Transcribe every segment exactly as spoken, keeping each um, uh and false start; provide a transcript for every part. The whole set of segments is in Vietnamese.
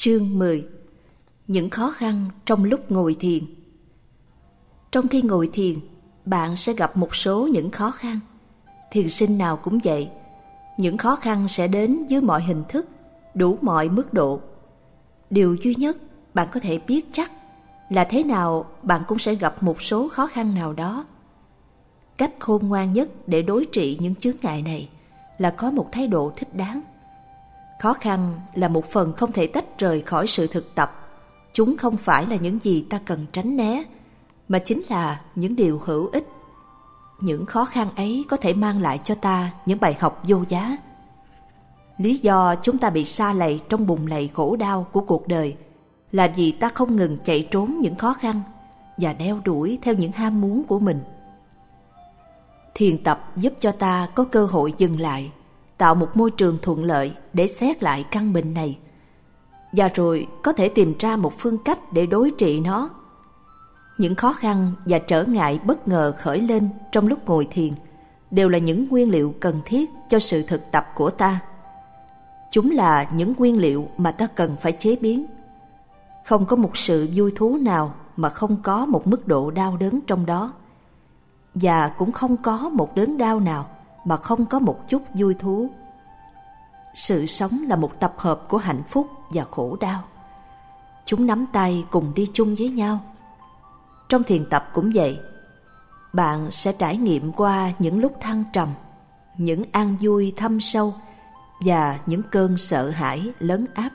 Chương mười. Những khó khăn trong lúc ngồi thiền. Trong khi ngồi thiền, bạn sẽ gặp một số những khó khăn. Thiền sinh nào cũng vậy. Những khó khăn sẽ đến dưới mọi hình thức, đủ mọi mức độ. Điều duy nhất bạn có thể biết chắc là thế nào bạn cũng sẽ gặp một số khó khăn nào đó. Cách khôn ngoan nhất để đối trị những chướng ngại này là có một thái độ thích đáng. Khó khăn là một phần không thể tách rời khỏi sự thực tập. Chúng không phải là những gì ta cần tránh né, mà chính là những điều hữu ích. Những khó khăn ấy có thể mang lại cho ta những bài học vô giá. Lý do chúng ta bị sa lầy trong bùn lầy khổ đau của cuộc đời là vì ta không ngừng chạy trốn những khó khăn và đeo đuổi theo những ham muốn của mình. Thiền tập giúp cho ta có cơ hội dừng lại, tạo một môi trường thuận lợi để xét lại căn bệnh này, và rồi có thể tìm ra một phương cách để đối trị nó. Những khó khăn và trở ngại bất ngờ khởi lên trong lúc ngồi thiền đều là những nguyên liệu cần thiết cho sự thực tập của ta. Chúng là những nguyên liệu mà ta cần phải chế biến. Không có một sự vui thú nào mà không có một mức độ đau đớn trong đó, và cũng không có một đớn đau nào mà không có một chút vui thú. Sự sống là một tập hợp của hạnh phúc và khổ đau. Chúng nắm tay cùng đi chung với nhau. Trong thiền tập cũng vậy. Bạn sẽ trải nghiệm qua những lúc thăng trầm, những an vui thâm sâu và những cơn sợ hãi lấn áp.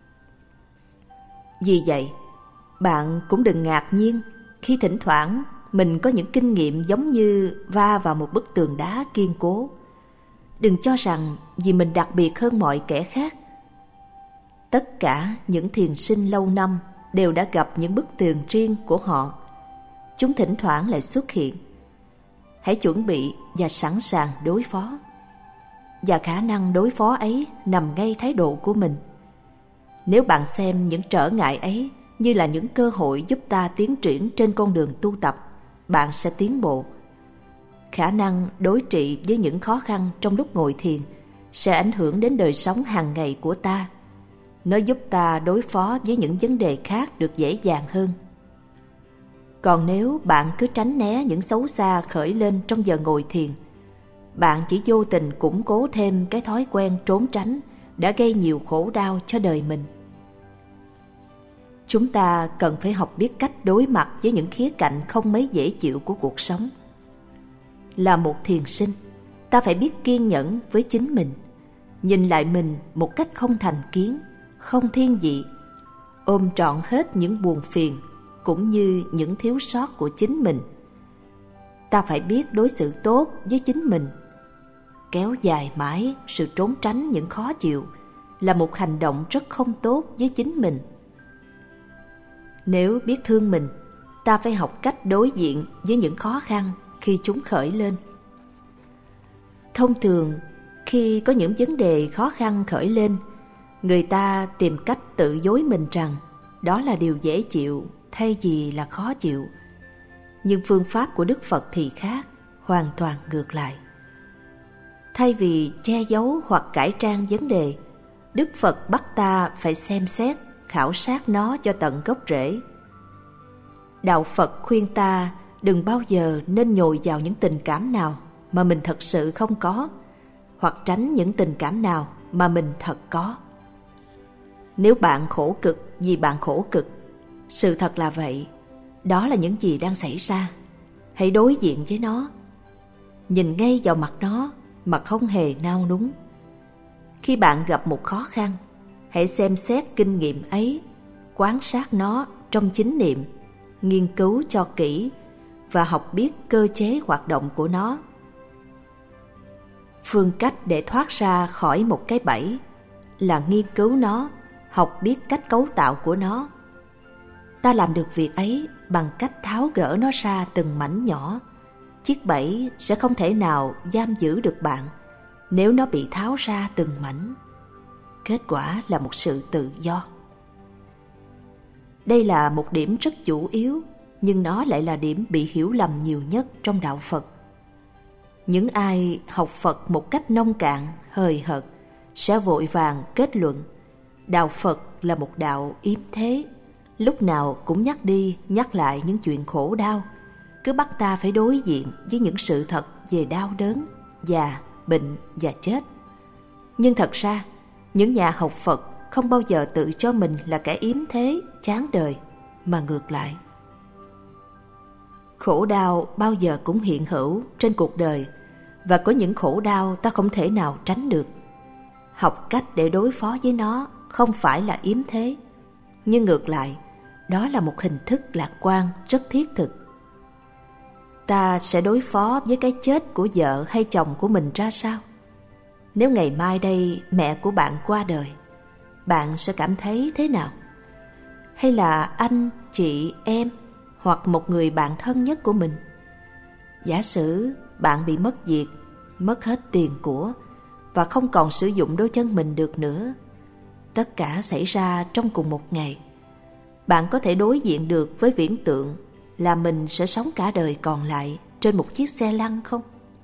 Vì vậy, bạn cũng đừng ngạc nhiên khi thỉnh thoảng mình có những kinh nghiệm giống như va vào một bức tường đá kiên cố. Đừng cho rằng vì mình đặc biệt hơn mọi kẻ khác. Tất cả những thiền sinh lâu năm đều đã gặp những bức tường riêng của họ. Chúng thỉnh thoảng lại xuất hiện. Hãy chuẩn bị và sẵn sàng đối phó. Và khả năng đối phó ấy nằm ngay thái độ của mình. Nếu bạn xem những trở ngại ấy như là những cơ hội giúp ta tiến triển trên con đường tu tập, bạn sẽ tiến bộ. Khả năng đối trị với những khó khăn trong lúc ngồi thiền sẽ ảnh hưởng đến đời sống hàng ngày của ta. Nó giúp ta đối phó với những vấn đề khác được dễ dàng hơn. Còn nếu bạn cứ tránh né những xấu xa khởi lên trong giờ ngồi thiền, bạn chỉ vô tình củng cố thêm cái thói quen trốn tránh đã gây nhiều khổ đau cho đời mình. Chúng ta cần phải học biết cách đối mặt với những khía cạnh không mấy dễ chịu của cuộc sống. Là một thiền sinh, ta phải biết kiên nhẫn với chính mình, nhìn lại mình một cách không thành kiến, không thiên vị, ôm trọn hết những buồn phiền cũng như những thiếu sót của chính mình. Ta phải biết đối xử tốt với chính mình. Kéo dài mãi sự trốn tránh những khó chịu là một hành động rất không tốt với chính mình. Nếu biết thương mình, ta phải học cách đối diện với những khó khăn khi chúng khởi lên. Thông thường, khi có những vấn đề khó khăn khởi lên, người ta tìm cách tự dối mình rằng đó là điều dễ chịu thay vì là khó chịu. Nhưng phương pháp của Đức Phật thì khác, hoàn toàn ngược lại. Thay vì che giấu hoặc cải trang vấn đề, Đức Phật bắt ta phải xem xét, khảo sát nó cho tận gốc rễ. Đạo Phật khuyên ta đừng bao giờ nên nhồi vào những tình cảm nào mà mình thật sự không có, hoặc tránh những tình cảm nào mà mình thật có. Nếu bạn khổ cực vì bạn khổ cực, sự thật là vậy, đó là những gì đang xảy ra. Hãy đối diện với nó, nhìn ngay vào mặt nó mà không hề nao núng. Khi bạn gặp một khó khăn, hãy xem xét kinh nghiệm ấy, quan sát nó trong chánh niệm, nghiên cứu cho kỹ và học biết cơ chế hoạt động của nó. Phương cách để thoát ra khỏi một cái bẫy là nghiên cứu nó, học biết cách cấu tạo của nó. Ta làm được việc ấy bằng cách tháo gỡ nó ra từng mảnh nhỏ. Chiếc bẫy sẽ không thể nào giam giữ được bạn nếu nó bị tháo ra từng mảnh. Kết quả là một sự tự do. Đây là một điểm rất chủ yếu, nhưng nó lại là điểm bị hiểu lầm nhiều nhất trong đạo Phật. Những ai học Phật một cách nông cạn, hời hợt sẽ vội vàng kết luận Đạo Phật là một đạo yếm thế, lúc nào cũng nhắc đi nhắc lại những chuyện khổ đau, cứ bắt ta phải đối diện với những sự thật về đau đớn, già, bệnh và chết. Nhưng thật ra, những nhà học Phật không bao giờ tự cho mình là kẻ yếm thế, chán đời, mà ngược lại. Khổ đau bao giờ cũng hiện hữu trên cuộc đời, và có những khổ đau ta không thể nào tránh được. Học cách để đối phó với nó không phải là yếm thế, nhưng ngược lại, đó là một hình thức lạc quan rất thiết thực. Ta sẽ đối phó với cái chết của vợ hay chồng của mình ra sao? Nếu ngày mai đây mẹ của bạn qua đời, bạn sẽ cảm thấy thế nào? Hay là anh, chị, em hoặc một người bạn thân nhất của mình? Giả sử bạn bị mất việc, mất hết tiền của và không còn sử dụng đôi chân mình được nữa. Tất cả xảy ra trong cùng một ngày. Bạn có thể đối diện được với viễn tượng là mình sẽ sống cả đời còn lại trên một chiếc xe lăn không?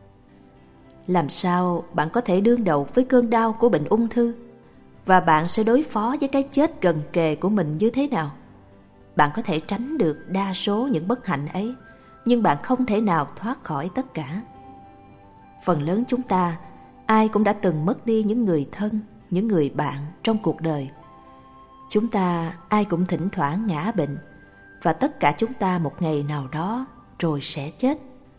Làm sao bạn có thể đương đầu với cơn đau của bệnh ung thư? Và bạn sẽ đối phó với cái chết gần kề của mình như thế nào? Bạn có thể tránh được đa số những bất hạnh ấy, nhưng bạn không thể nào thoát khỏi tất cả. Phần lớn chúng ta, ai cũng đã từng mất đi những người thân, những người bạn trong cuộc đời. Chúng ta ai cũng thỉnh thoảng ngã bệnh, và tất cả chúng ta một ngày nào đó rồi sẽ chết.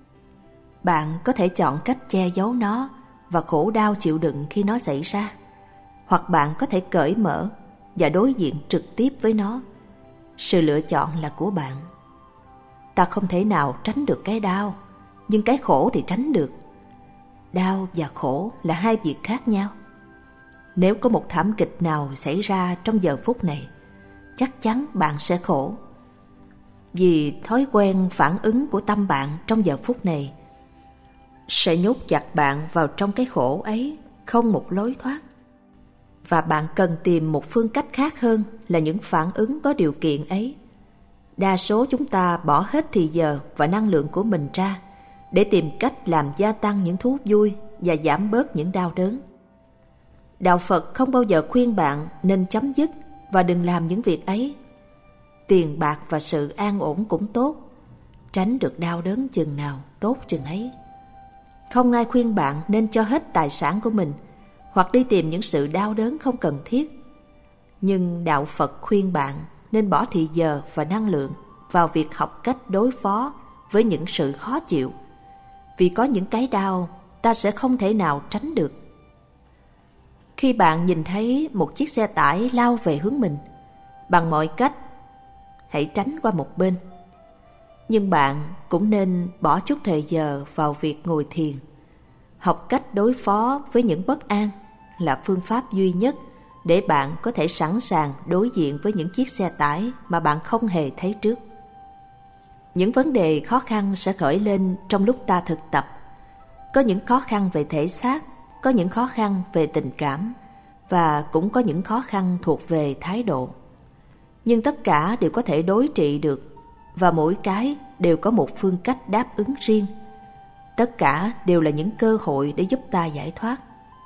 Bạn có thể chọn cách che giấu nó và khổ đau chịu đựng khi nó xảy ra, hoặc bạn có thể cởi mở và đối diện trực tiếp với nó. Sự lựa chọn là của bạn. Ta không thể nào tránh được cái đau, nhưng cái khổ thì tránh được. Đau và khổ là hai việc khác nhau. Nếu có một thảm kịch nào xảy ra trong giờ phút này, chắc chắn bạn sẽ khổ. Vì thói quen phản ứng của tâm bạn trong giờ phút này sẽ nhốt chặt bạn vào trong cái khổ ấy, không một lối thoát. Và bạn cần tìm một phương cách khác hơn là những phản ứng có điều kiện ấy. Đa số chúng ta bỏ hết thì giờ và năng lượng của mình ra để tìm cách làm gia tăng những thú vui và giảm bớt những đau đớn. Đạo Phật không bao giờ khuyên bạn nên chấm dứt và đừng làm những việc ấy. Tiền bạc và sự an ổn cũng tốt, tránh được đau đớn chừng nào tốt chừng ấy. Không ai khuyên bạn nên cho hết tài sản của mình hoặc đi tìm những sự đau đớn không cần thiết. Nhưng Đạo Phật khuyên bạn nên bỏ thì giờ và năng lượng vào việc học cách đối phó với những sự khó chịu. Vì có những cái đau ta sẽ không thể nào tránh được. Khi bạn nhìn thấy một chiếc xe tải lao về hướng mình, bằng mọi cách hãy tránh qua một bên. Nhưng bạn cũng nên bỏ chút thời giờ vào việc ngồi thiền. Học cách đối phó với những bất an là phương pháp duy nhất để bạn có thể sẵn sàng đối diện với những chiếc xe tải mà bạn không hề thấy trước. Những vấn đề khó khăn sẽ khởi lên trong lúc ta thực tập. Có những khó khăn về thể xác, có những khó khăn về tình cảm, và cũng có những khó khăn thuộc về thái độ. Nhưng tất cả đều có thể đối trị được, và mỗi cái đều có một phương cách đáp ứng riêng. Tất cả đều là những cơ hội để giúp ta giải thoát.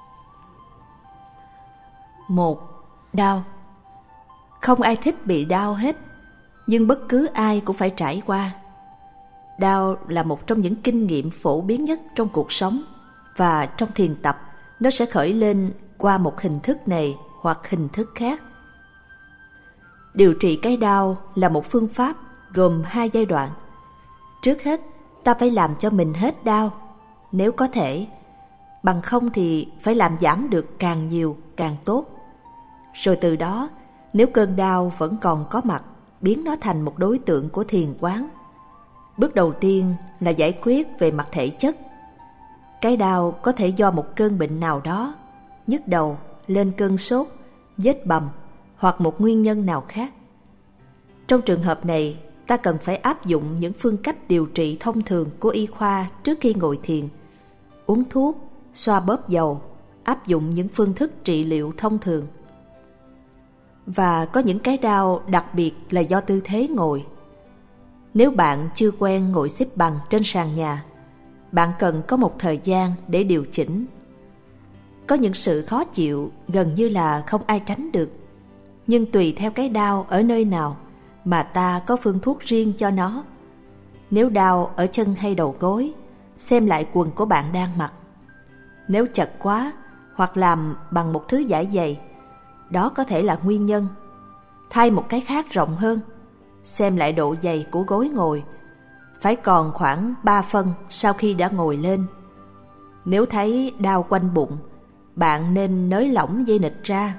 Một. Đau. Không ai thích bị đau hết, nhưng bất cứ ai cũng phải trải qua. Đau là một trong những kinh nghiệm phổ biến nhất trong cuộc sống, và trong thiền tập, nó sẽ khởi lên qua một hình thức này hoặc hình thức khác. Điều trị cái đau là một phương pháp gồm hai giai đoạn. Trước hết, ta phải làm cho mình hết đau, nếu có thể. Bằng không thì phải làm giảm được càng nhiều càng tốt. Rồi từ đó, nếu cơn đau vẫn còn có mặt, biến nó thành một đối tượng của thiền quán. Bước đầu tiên là giải quyết về mặt thể chất. Cái đau có thể do một cơn bệnh nào đó, nhức đầu, lên cơn sốt, vết bầm hoặc một nguyên nhân nào khác. Trong trường hợp này, ta cần phải áp dụng những phương cách điều trị thông thường của y khoa trước khi ngồi thiền. Uống thuốc, xoa bóp dầu, áp dụng những phương thức trị liệu thông thường. Và có những cái đau đặc biệt là do tư thế ngồi. Nếu bạn chưa quen ngồi xếp bằng trên sàn nhà, bạn cần có một thời gian để điều chỉnh. Có những sự khó chịu gần như là không ai tránh được, nhưng tùy theo cái đau ở nơi nào mà ta có phương thuốc riêng cho nó. Nếu đau ở chân hay đầu gối, xem lại quần của bạn đang mặc. Nếu chật quá hoặc làm bằng một thứ vải dày, đó có thể là nguyên nhân. Thay một cái khác rộng hơn, xem lại độ dày của gối ngồi, phải còn khoảng ba phân sau khi đã ngồi lên. Nếu thấy đau quanh bụng, bạn nên nới lỏng dây nịt ra.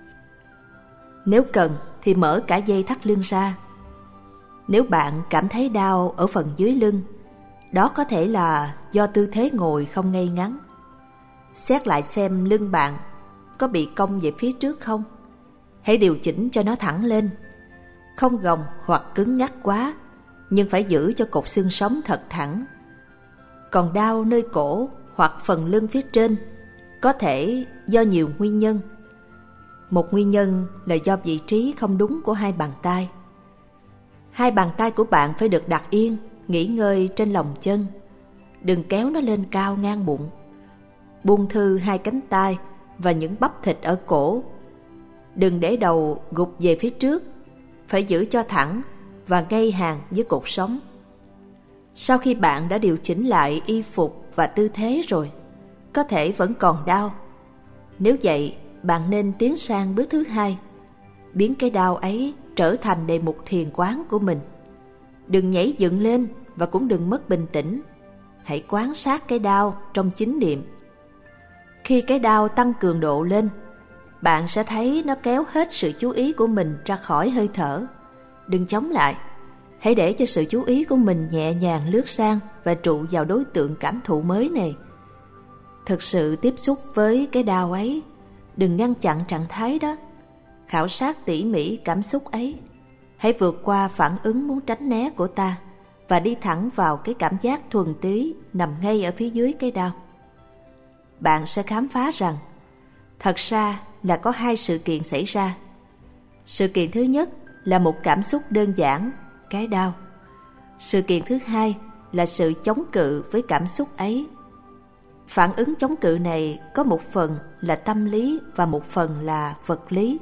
Nếu cần thì mở cả dây thắt lưng ra. Nếu bạn cảm thấy đau ở phần dưới lưng, đó có thể là do tư thế ngồi không ngay ngắn. Xét lại xem lưng bạn có bị cong về phía trước không. Hãy điều chỉnh cho nó thẳng lên, không gồng hoặc cứng ngắc quá, nhưng phải giữ cho cột xương sống thật thẳng. Còn đau nơi cổ hoặc phần lưng phía trên có thể do nhiều nguyên nhân. Một nguyên nhân là do vị trí không đúng của hai bàn tay. Hai bàn tay của bạn phải được đặt yên, nghỉ ngơi trên lòng chân. Đừng kéo nó lên cao ngang bụng. Buông thư hai cánh tay và những bắp thịt ở cổ. Đừng để đầu gục về phía trước, phải giữ cho thẳng và ngay hàng với cột sống. Sau khi bạn đã điều chỉnh lại y phục và tư thế rồi, có thể vẫn còn đau. Nếu vậy, bạn nên tiến sang bước thứ hai, biến cái đau ấy trở thành đề mục thiền quán của mình. Đừng nhảy dựng lên và cũng đừng mất bình tĩnh. Hãy quan sát cái đau trong chánh niệm. Khi cái đau tăng cường độ lên, bạn sẽ thấy nó kéo hết sự chú ý của mình ra khỏi hơi thở. Đừng chống lại. Hãy để cho sự chú ý của mình nhẹ nhàng lướt sang và trụ vào đối tượng cảm thụ mới này. Thực sự tiếp xúc với cái đau ấy. Đừng ngăn chặn trạng thái đó. Khảo sát tỉ mỉ cảm xúc ấy. Hãy vượt qua phản ứng muốn tránh né của ta và đi thẳng vào cái cảm giác thuần túy nằm ngay ở phía dưới cái đau. Bạn sẽ khám phá rằng thật ra là có hai sự kiện xảy ra. Sự kiện thứ nhất là một cảm xúc đơn giản, cái đau. Sự kiện thứ hai là sự chống cự với cảm xúc ấy. Phản ứng chống cự này có một phần là tâm lý và một phần là vật lý.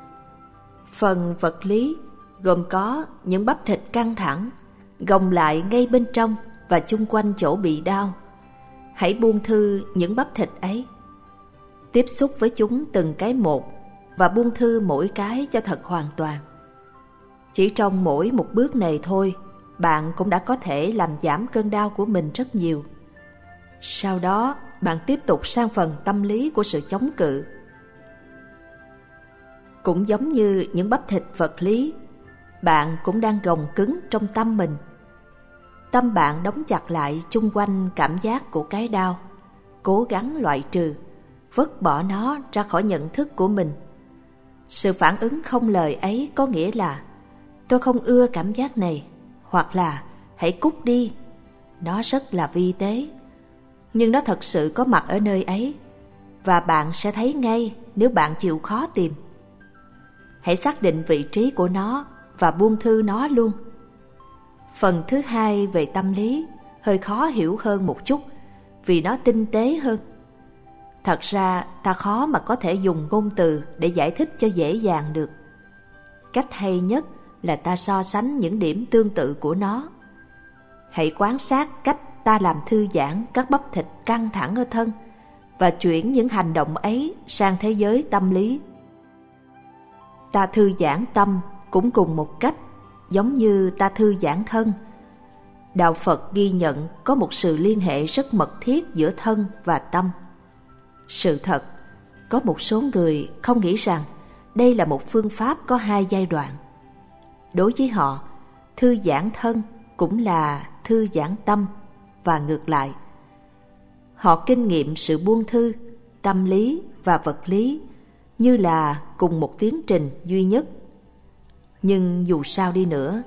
Phần vật lý gồm có những bắp thịt căng thẳng, gồng lại ngay bên trong và chung quanh chỗ bị đau. Hãy buông thư những bắp thịt ấy. Tiếp xúc với chúng từng cái một và buông thư mỗi cái cho thật hoàn toàn. Chỉ trong mỗi một bước này thôi, bạn cũng đã có thể làm giảm cơn đau của mình rất nhiều. Sau đó, bạn tiếp tục sang phần tâm lý của sự chống cự. Cũng giống như những bắp thịt vật lý, bạn cũng đang gồng cứng trong tâm mình. Tâm bạn đóng chặt lại chung quanh cảm giác của cái đau, cố gắng loại trừ, vứt bỏ nó ra khỏi nhận thức của mình. Sự phản ứng không lời ấy có nghĩa là tôi không ưa cảm giác này, hoặc là hãy cút đi. Nó rất là vi tế, nhưng nó thật sự có mặt ở nơi ấy, và bạn sẽ thấy ngay nếu bạn chịu khó tìm. Hãy xác định vị trí của nó và buông thư nó luôn. Phần thứ hai về tâm lý hơi khó hiểu hơn một chút vì nó tinh tế hơn. Thật ra ta khó mà có thể dùng ngôn từ để giải thích cho dễ dàng được. Cách hay nhất là ta so sánh những điểm tương tự của nó. Hãy quan sát cách ta làm thư giãn các bắp thịt căng thẳng ở thân và chuyển những hành động ấy sang thế giới tâm lý. Ta thư giãn tâm cũng cùng một cách, giống như ta thư giãn thân. Đạo Phật ghi nhận có một sự liên hệ rất mật thiết giữa thân và tâm. Sự thật, có một số người không nghĩ rằng đây là một phương pháp có hai giai đoạn. Đối với họ, thư giãn thân cũng là thư giãn tâm và ngược lại. Họ kinh nghiệm sự buông thư, tâm lý và vật lý như là cùng một tiến trình duy nhất. Nhưng dù sao đi nữa,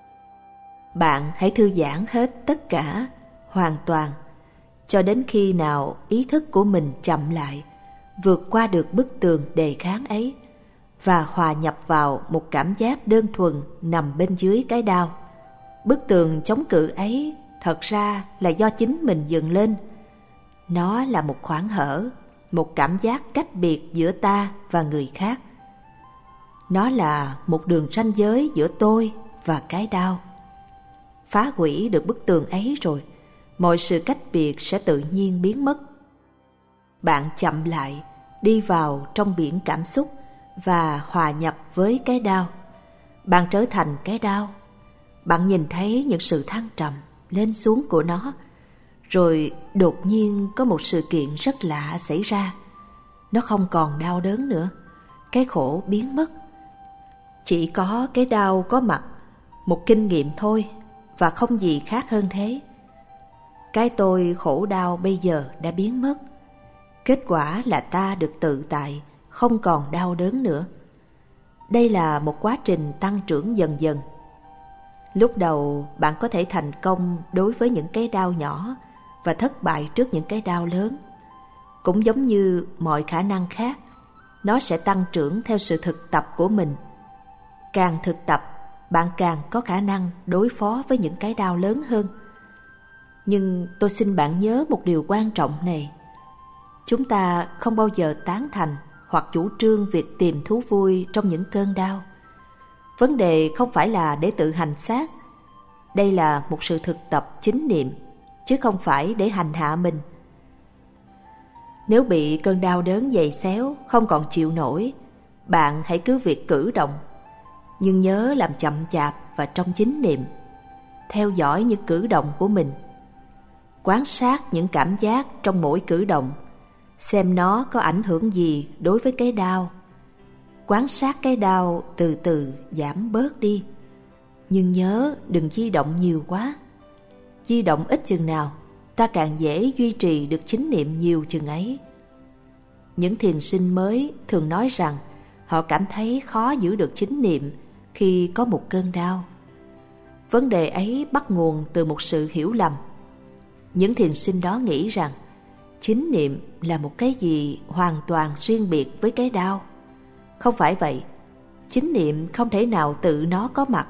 bạn hãy thư giãn hết tất cả, hoàn toàn, cho đến khi nào ý thức của mình chậm lại, vượt qua được bức tường đề kháng ấy và hòa nhập vào một cảm giác đơn thuần nằm bên dưới cái đau. Bức tường chống cự ấy thật ra là do chính mình dựng lên. Nó là một khoảng hở, một cảm giác cách biệt giữa ta và người khác. Nó là một đường ranh giới giữa tôi và cái đau. Phá hủy được bức tường ấy rồi, mọi sự cách biệt sẽ tự nhiên biến mất. Bạn chậm lại, đi vào trong biển cảm xúc và hòa nhập với cái đau. Bạn trở thành cái đau. Bạn nhìn thấy những sự thăng trầm, lên xuống của nó. Rồi đột nhiên có một sự kiện rất lạ xảy ra. Nó không còn đau đớn nữa. Cái khổ biến mất. Chỉ có cái đau có mặt, một kinh nghiệm thôi, và không gì khác hơn thế. Cái tôi khổ đau bây giờ đã biến mất. Kết quả là ta được tự tại, không còn đau đớn nữa. Đây là một quá trình tăng trưởng dần dần. Lúc đầu bạn có thể thành công đối với những cái đau nhỏ và thất bại trước những cái đau lớn. Cũng giống như mọi khả năng khác, nó sẽ tăng trưởng theo sự thực tập của mình. Càng thực tập, bạn càng có khả năng đối phó với những cái đau lớn hơn. Nhưng tôi xin bạn nhớ một điều quan trọng này. Chúng ta không bao giờ tán thành hoặc chủ trương việc tìm thú vui trong những cơn đau. Vấn đề không phải là để tự hành xác. Đây là một sự thực tập chính niệm, chứ không phải để hành hạ mình. Nếu bị cơn đau đớn giày xéo, không còn chịu nổi, bạn hãy cứ việc cử động. Nhưng nhớ làm chậm chạp và trong chính niệm. Theo dõi những cử động của mình. Quan sát những cảm giác trong mỗi cử động, xem nó có ảnh hưởng gì đối với cái đau. Quan sát cái đau từ từ giảm bớt đi. Nhưng nhớ đừng di động nhiều quá. Di động ít chừng nào, ta càng dễ duy trì được chính niệm nhiều chừng ấy. Những thiền sinh mới thường nói rằng họ cảm thấy khó giữ được chính niệm khi có một cơn đau. Vấn đề ấy bắt nguồn từ một sự hiểu lầm. Những thiền sinh đó nghĩ rằng chính niệm là một cái gì hoàn toàn riêng biệt với cái đau. Không phải vậy, chính niệm không thể nào tự nó có mặt.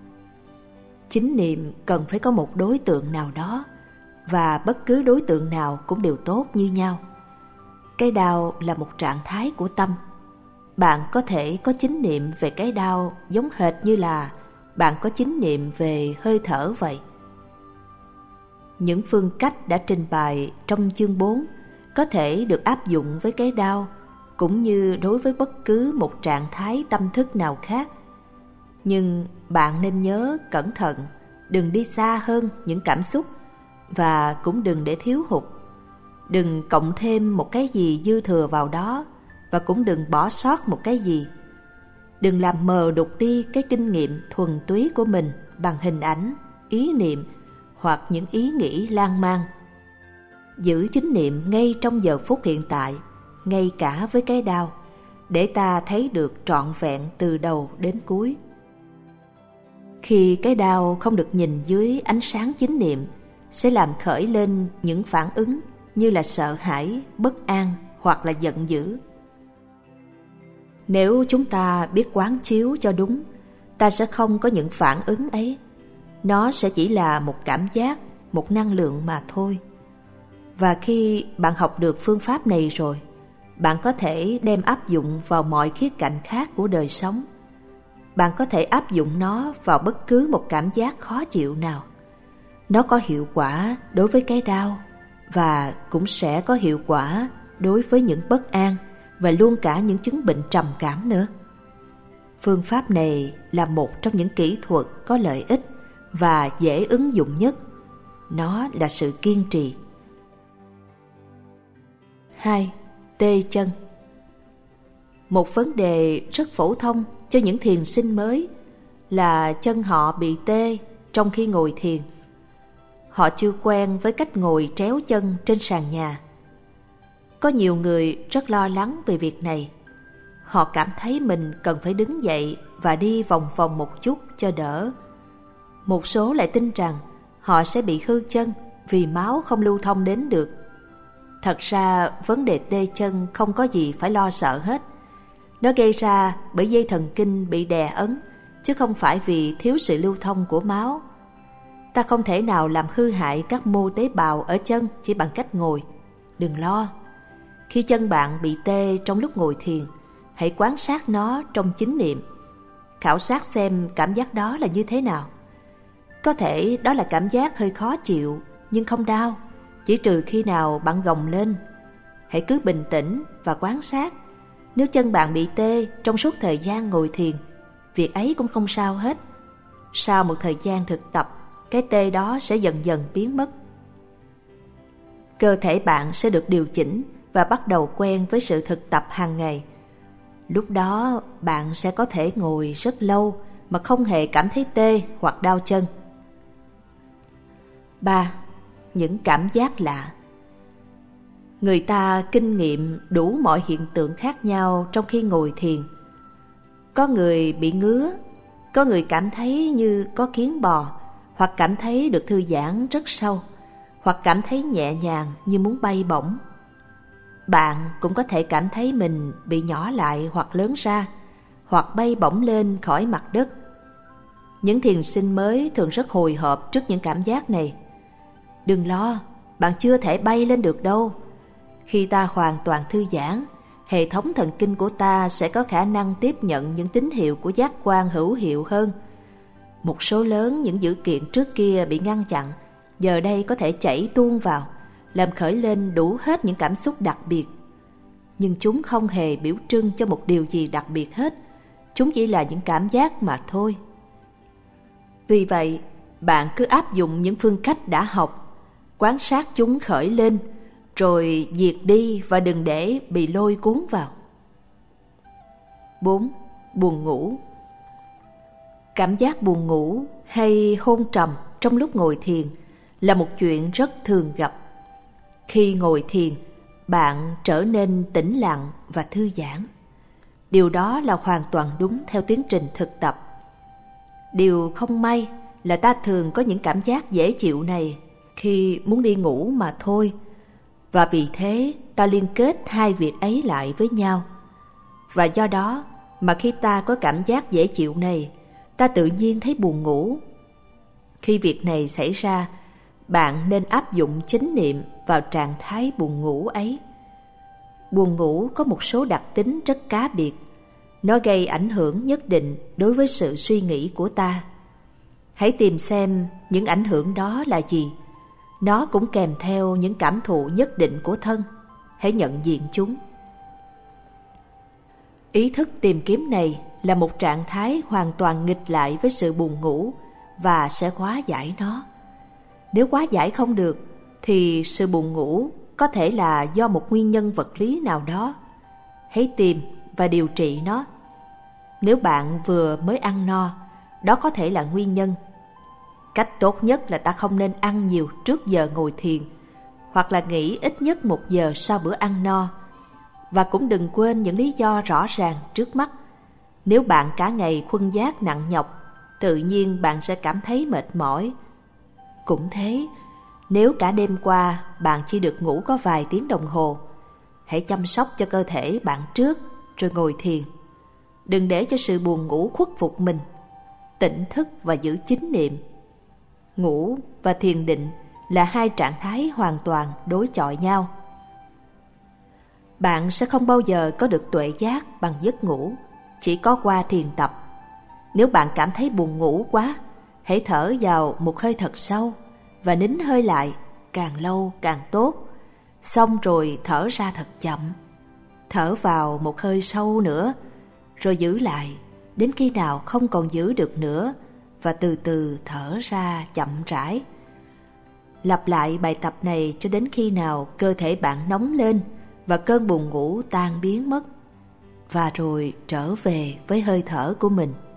Chính niệm cần phải có một đối tượng nào đó, và bất cứ đối tượng nào cũng đều tốt như nhau. Cái đau là một trạng thái của tâm. Bạn có thể có chính niệm về cái đau giống hệt như là bạn có chính niệm về hơi thở vậy. Những phương cách đã trình bày trong chương bốn có thể được áp dụng với cái đau, cũng như đối với bất cứ một trạng thái tâm thức nào khác. Nhưng bạn nên nhớ cẩn thận, đừng đi xa hơn những cảm xúc, và cũng đừng để thiếu hụt. Đừng cộng thêm một cái gì dư thừa vào đó, và cũng đừng bỏ sót một cái gì. Đừng làm mờ đục đi cái kinh nghiệm thuần túy của mình bằng hình ảnh, ý niệm hoặc những ý nghĩ lan man. Giữ chính niệm ngay trong giờ phút hiện tại, ngay cả với cái đau, để ta thấy được trọn vẹn từ đầu đến cuối. Khi cái đau không được nhìn dưới ánh sáng chính niệm, sẽ làm khởi lên những phản ứng như là sợ hãi, bất an hoặc là giận dữ. Nếu chúng ta biết quán chiếu cho đúng, ta sẽ không có những phản ứng ấy. Nó sẽ chỉ là một cảm giác, một năng lượng mà thôi. Và khi bạn học được phương pháp này rồi, bạn có thể đem áp dụng vào mọi khía cạnh khác của đời sống. Bạn có thể áp dụng nó vào bất cứ một cảm giác khó chịu nào. Nó có hiệu quả đối với cái đau, và cũng sẽ có hiệu quả đối với những bất an và luôn cả những chứng bệnh trầm cảm nữa. Phương pháp này là một trong những kỹ thuật có lợi ích và dễ ứng dụng nhất. Nó là sự kiên trì. hai. Tê chân. Một vấn đề rất phổ thông cho những thiền sinh mới là chân họ bị tê trong khi ngồi thiền. Họ chưa quen với cách ngồi tréo chân trên sàn nhà. Có nhiều người rất lo lắng về việc này. Họ cảm thấy mình cần phải đứng dậy và đi vòng vòng một chút cho đỡ. Một số lại tin rằng họ sẽ bị hư chân vì máu không lưu thông đến được. Thật ra vấn đề tê chân không có gì phải lo sợ hết. Nó gây ra bởi dây thần kinh bị đè ấn, chứ không phải vì thiếu sự lưu thông của máu. Ta không thể nào làm hư hại các mô tế bào ở chân chỉ bằng cách ngồi. Đừng lo. Khi chân bạn bị tê trong lúc ngồi thiền, hãy quan sát nó trong chính niệm khảo sát xem cảm giác đó là như thế nào. Có thể đó là cảm giác hơi khó chịu nhưng không đau, chỉ trừ khi nào bạn gồng lên. Hãy cứ bình tĩnh và quan sát. Nếu chân bạn bị tê trong suốt thời gian ngồi thiền, việc ấy cũng không sao hết. Sau một thời gian thực tập, cái tê đó sẽ dần dần biến mất. Cơ thể bạn sẽ được điều chỉnh và bắt đầu quen với sự thực tập hàng ngày. Lúc đó bạn sẽ có thể ngồi rất lâu mà không hề cảm thấy tê hoặc đau chân. ba. Những cảm giác lạ. Người ta kinh nghiệm đủ mọi hiện tượng khác nhau trong khi ngồi thiền. Có người bị ngứa, có người cảm thấy như có kiến bò, hoặc cảm thấy được thư giãn rất sâu, hoặc cảm thấy nhẹ nhàng như muốn bay bổng. Bạn cũng có thể cảm thấy mình bị nhỏ lại hoặc lớn ra, hoặc bay bổng lên khỏi mặt đất. Những thiền sinh mới thường rất hồi hộp trước những cảm giác này. Đừng lo, bạn chưa thể bay lên được đâu. Khi ta hoàn toàn thư giãn, hệ thống thần kinh của ta sẽ có khả năng tiếp nhận những tín hiệu của giác quan hữu hiệu hơn. Một số lớn những dữ kiện trước kia bị ngăn chặn, giờ đây có thể chảy tuôn vào, làm khởi lên đủ hết những cảm xúc đặc biệt. Nhưng chúng không hề biểu trưng cho một điều gì đặc biệt hết. Chúng chỉ là những cảm giác mà thôi. Vì vậy, bạn cứ áp dụng những phương cách đã học, quan sát chúng khởi lên, rồi diệt đi và đừng để bị lôi cuốn vào. bốn. Buồn ngủ. Cảm giác buồn ngủ hay hôn trầm trong lúc ngồi thiền là một chuyện rất thường gặp. Khi ngồi thiền, bạn trở nên tĩnh lặng và thư giãn. Điều đó là hoàn toàn đúng theo tiến trình thực tập. Điều không may là ta thường có những cảm giác dễ chịu này khi muốn đi ngủ mà thôi. Và vì thế ta liên kết hai việc ấy lại với nhau. Và do đó mà khi ta có cảm giác dễ chịu này, ta tự nhiên thấy buồn ngủ. Khi việc này xảy ra, bạn nên áp dụng chánh niệm vào trạng thái buồn ngủ ấy. Buồn ngủ có một số đặc tính rất cá biệt. Nó gây ảnh hưởng nhất định đối với sự suy nghĩ của ta. Hãy tìm xem những ảnh hưởng đó là gì. Nó cũng kèm theo những cảm thụ nhất định của thân. Hãy nhận diện chúng. Ý thức tìm kiếm này là một trạng thái hoàn toàn nghịch lại với sự buồn ngủ và sẽ hóa giải nó. Nếu hóa giải không được, thì sự buồn ngủ có thể là do một nguyên nhân vật lý nào đó. Hãy tìm và điều trị nó. Nếu bạn vừa mới ăn no, đó có thể là nguyên nhân. Cách tốt nhất là ta không nên ăn nhiều trước giờ ngồi thiền, hoặc là nghỉ ít nhất một giờ sau bữa ăn no. Và cũng đừng quên những lý do rõ ràng trước mắt. Nếu bạn cả ngày khuân vác nặng nhọc, tự nhiên bạn sẽ cảm thấy mệt mỏi. Cũng thế, nếu cả đêm qua bạn chỉ được ngủ có vài tiếng đồng hồ, hãy chăm sóc cho cơ thể bạn trước rồi ngồi thiền. Đừng để cho sự buồn ngủ khuất phục mình. Tỉnh thức và giữ chánh niệm. Ngủ và thiền định là hai trạng thái hoàn toàn đối chọi nhau. Bạn sẽ không bao giờ có được tuệ giác bằng giấc ngủ, chỉ có qua thiền tập. Nếu bạn cảm thấy buồn ngủ quá, hãy thở vào một hơi thật sâu và nín hơi lại, càng lâu càng tốt. Xong rồi thở ra thật chậm. Thở vào một hơi sâu nữa, rồi giữ lại đến khi nào không còn giữ được nữa, và từ từ thở ra chậm rãi. Lặp lại bài tập này cho đến khi nào cơ thể bạn nóng lên và cơn buồn ngủ tan biến mất, và rồi trở về với hơi thở của mình.